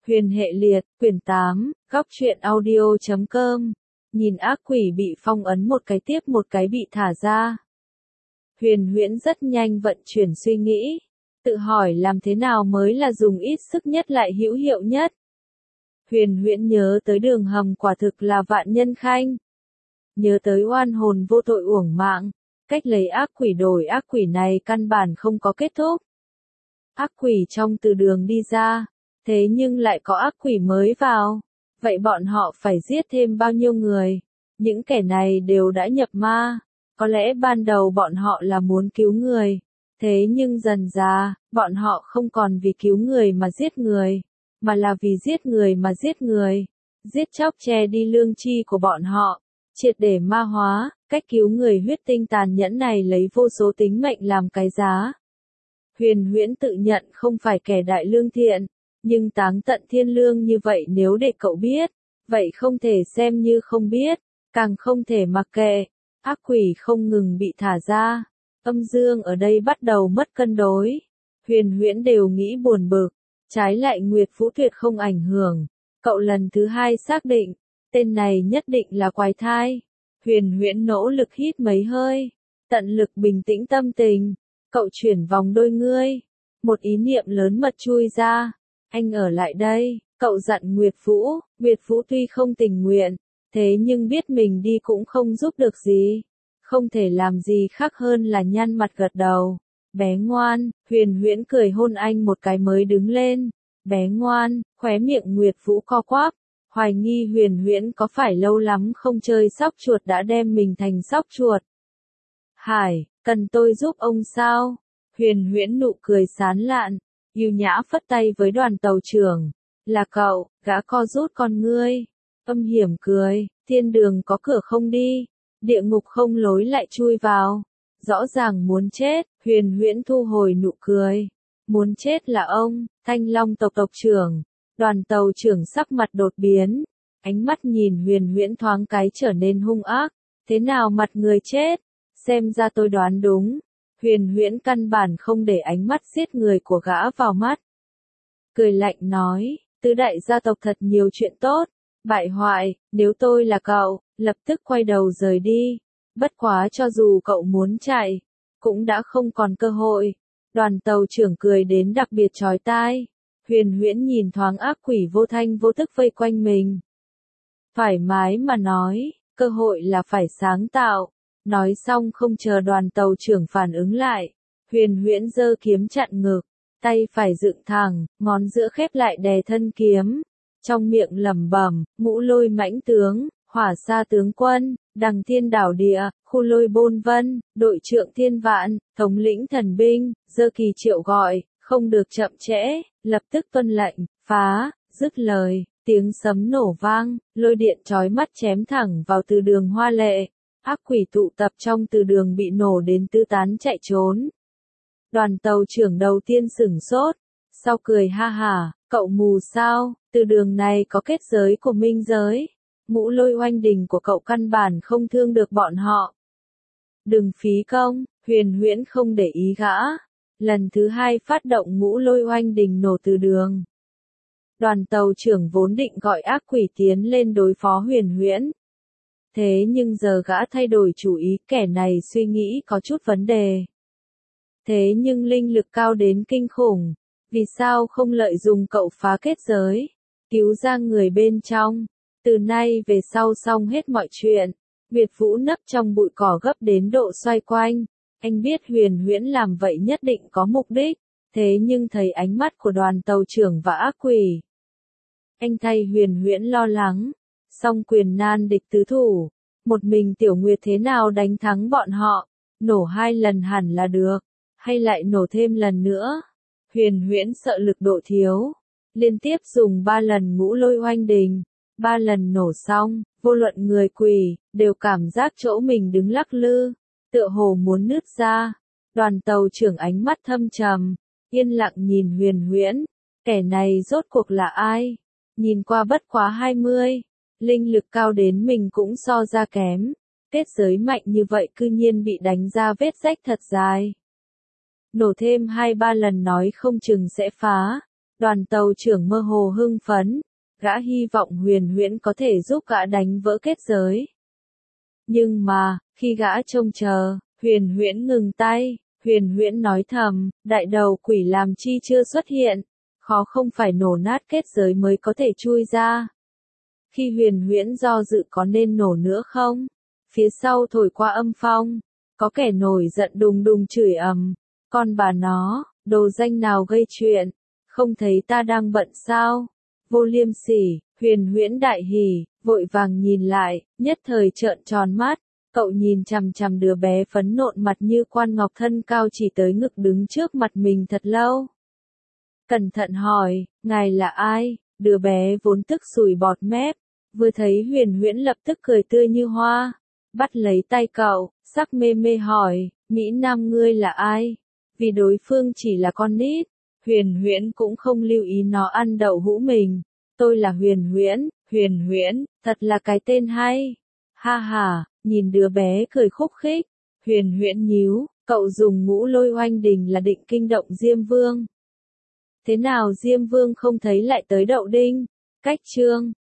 Huyền hệ liệt, quyển 8, góc truyện audio.com. Nhìn ác quỷ bị phong ấn một cái tiếp một cái bị thả ra. Huyền huyễn rất nhanh vận chuyển suy nghĩ, tự hỏi làm thế nào mới là dùng ít sức nhất lại hữu hiệu nhất. Huyền huyễn nhớ tới đường hầm quả thực là vạn nhân khanh. Nhớ tới oan hồn vô tội uổng mạng, cách lấy ác quỷ đổi ác quỷ này căn bản không có kết thúc. Ác quỷ trong từ đường đi ra, thế nhưng lại có ác quỷ mới vào. Vậy bọn họ phải giết thêm bao nhiêu người? Những kẻ này đều đã nhập ma. Có lẽ ban đầu bọn họ là muốn cứu người. Thế nhưng dần dà, bọn họ không còn vì cứu người mà giết người, mà là vì giết người mà giết người. Giết chóc che đi lương tri của bọn họ, triệt để ma hóa, cách cứu người huyết tinh tàn nhẫn này lấy vô số tính mệnh làm cái giá. Huyền huyễn tự nhận không phải kẻ đại lương thiện, nhưng táng tận thiên lương như vậy nếu để cậu biết, vậy không thể xem như không biết, càng không thể mặc kệ. Ác quỷ không ngừng bị thả ra, âm dương ở đây bắt đầu mất cân đối. Huyền huyễn đều nghĩ buồn bực, trái lại Nguyệt Vũ tuyệt không ảnh hưởng. Cậu lần thứ hai xác định, tên này nhất định là quái thai. Huyền huyễn nỗ lực hít mấy hơi, tận lực bình tĩnh tâm tình. Cậu chuyển vòng đôi ngươi, một ý niệm lớn mật chui ra. Anh ở lại đây, cậu dặn Nguyệt Vũ. Nguyệt Vũ tuy không tình nguyện, thế nhưng biết mình đi cũng không giúp được gì. Không thể làm gì khác hơn là nhăn mặt gật đầu. Bé ngoan, Huyền huyễn cười hôn anh một cái mới đứng lên. Bé ngoan, khóe miệng Nguyệt Vũ co quắp. Hoài nghi Huyền huyễn có phải lâu lắm không chơi sóc chuột đã đem mình thành sóc chuột. Hải, cần tôi giúp ông sao? Huyền huyễn nụ cười sán lạn, yêu nhã phất tay với đoàn tàu trưởng. Là cậu, gã co rút con ngươi. Âm hiểm cười, thiên đường có cửa không đi, địa ngục không lối lại chui vào. Rõ ràng muốn chết, Huyền huyễn thu hồi nụ cười. Muốn chết là ông, Thanh Long tộc tộc trưởng. Đoàn tàu trưởng sắc mặt đột biến, ánh mắt nhìn Huyền huyễn thoáng cái trở nên hung ác. Thế nào mặt người chết? Xem ra tôi đoán đúng. Huyền huyễn căn bản không để ánh mắt giết người của gã vào mắt. Cười lạnh nói, tứ đại gia tộc thật nhiều chuyện tốt. Bại hoại, nếu tôi là cậu, lập tức quay đầu rời đi. Bất quá cho dù cậu muốn chạy, cũng đã không còn cơ hội. Đoàn tàu trưởng cười đến đặc biệt chói tai. Huyền huyễn nhìn thoáng ác quỷ vô thanh vô tức vây quanh mình. Thoải mái mà nói, cơ hội là phải sáng tạo. Nói xong không chờ đoàn tàu trưởng phản ứng lại. Huyền huyễn giơ kiếm chặn ngực, tay phải dựng thẳng, ngón giữa khép lại đè thân kiếm. Trong miệng lẩm bẩm, Ngũ Lôi mãnh tướng, Hỏa Sa tướng quân, Đằng Thiên đảo địa, Khu Lôi bôn vân, Đội trưởng thiên vạn, thống lĩnh thần binh, giơ kỳ triệu gọi, không được chậm trễ, lập tức tuân lệnh, phá. Dứt lời, tiếng sấm nổ vang, lôi điện chói mắt chém thẳng vào từ đường hoa lệ. Ác quỷ tụ tập trong từ đường bị nổ đến tứ tán chạy trốn. Đoàn tàu trưởng đầu tiên sửng sốt, sau cười ha hả, cậu mù sao? Từ đường này có kết giới của minh giới. Ngũ Lôi oanh đình của cậu căn bản không thương được bọn họ. Đừng phí công, Huyền huyễn không để ý gã. Lần thứ hai phát động Ngũ Lôi oanh đình nổ từ đường. Đoàn tàu trưởng vốn định gọi ác quỷ tiến lên đối phó Huyền huyễn. Thế nhưng giờ gã thay đổi chủ ý, kẻ này suy nghĩ có chút vấn đề. Thế nhưng linh lực cao đến kinh khủng. Vì sao không lợi dụng cậu phá kết giới, cứu ra người bên trong? Từ nay về sau xong hết mọi chuyện. Nguyệt Vũ nấp trong bụi cỏ gấp đến độ xoay quanh. Anh biết Huyền huyễn làm vậy nhất định có mục đích. Thế nhưng thấy ánh mắt của đoàn tàu trưởng và ác quỷ, anh thay Huyền huyễn lo lắng. Song quyền nan địch tứ thủ, một mình Tiểu Nguyệt thế nào đánh thắng bọn họ? Nổ 2 lần hẳn là được, hay lại nổ thêm lần nữa? Huyền huyễn sợ lực độ thiếu, liên tiếp dùng 3 lần Ngũ Lôi oanh đình. 3 lần nổ xong, vô luận người quỷ, đều cảm giác chỗ mình đứng lắc lư, tựa hồ muốn nứt ra. Đoàn tàu trưởng ánh mắt thâm trầm, yên lặng nhìn Huyền huyễn. Kẻ này rốt cuộc là ai? Nhìn qua bất quá 20. Linh lực cao đến mình cũng so ra kém. Kết giới mạnh như vậy cư nhiên bị đánh ra vết rách thật dài. Nổ thêm 2-3 lần nói không chừng sẽ phá. Đoàn tàu trưởng mơ hồ hưng phấn, gã hy vọng Huyền Huyễn có thể giúp gã đánh vỡ kết giới. Nhưng mà, khi gã trông chờ, Huyền Huyễn ngừng tay, Huyền Huyễn nói thầm, đại đầu quỷ làm chi chưa xuất hiện, khó không phải nổ nát kết giới mới có thể chui ra. Khi Huyền Huyễn do dự có nên nổ nữa không? Phía sau thổi qua âm phong, có kẻ nổi giận đùng đùng chửi ầm, con bà nó, đồ danh nào gây chuyện, không thấy ta đang bận sao? Vô liêm sỉ, Huyền Huyễn đại hỉ, vội vàng nhìn lại, nhất thời trợn tròn mắt, cậu nhìn chằm chằm đứa bé phấn nộn mặt như quan ngọc thân cao chỉ tới ngực đứng trước mặt mình thật lâu. Cẩn thận hỏi, ngài là ai? Đứa bé vốn tức sùi bọt mép, vừa thấy Huyền Huyễn lập tức cười tươi như hoa, bắt lấy tay cậu, sắc mê mê hỏi, Mỹ Nam ngươi là ai? Vì đối phương chỉ là con nít, Huyền Huyễn cũng không lưu ý nó ăn đậu hũ mình. Tôi là Huyền Huyễn, thật là cái tên hay. Ha ha, nhìn đứa bé cười khúc khích, Huyền Huyễn nhíu, cậu dùng ngũ lôi oanh đình là định kinh động Diêm Vương. Thế nào Diêm Vương không thấy lại tới đậu đinh? Cách chương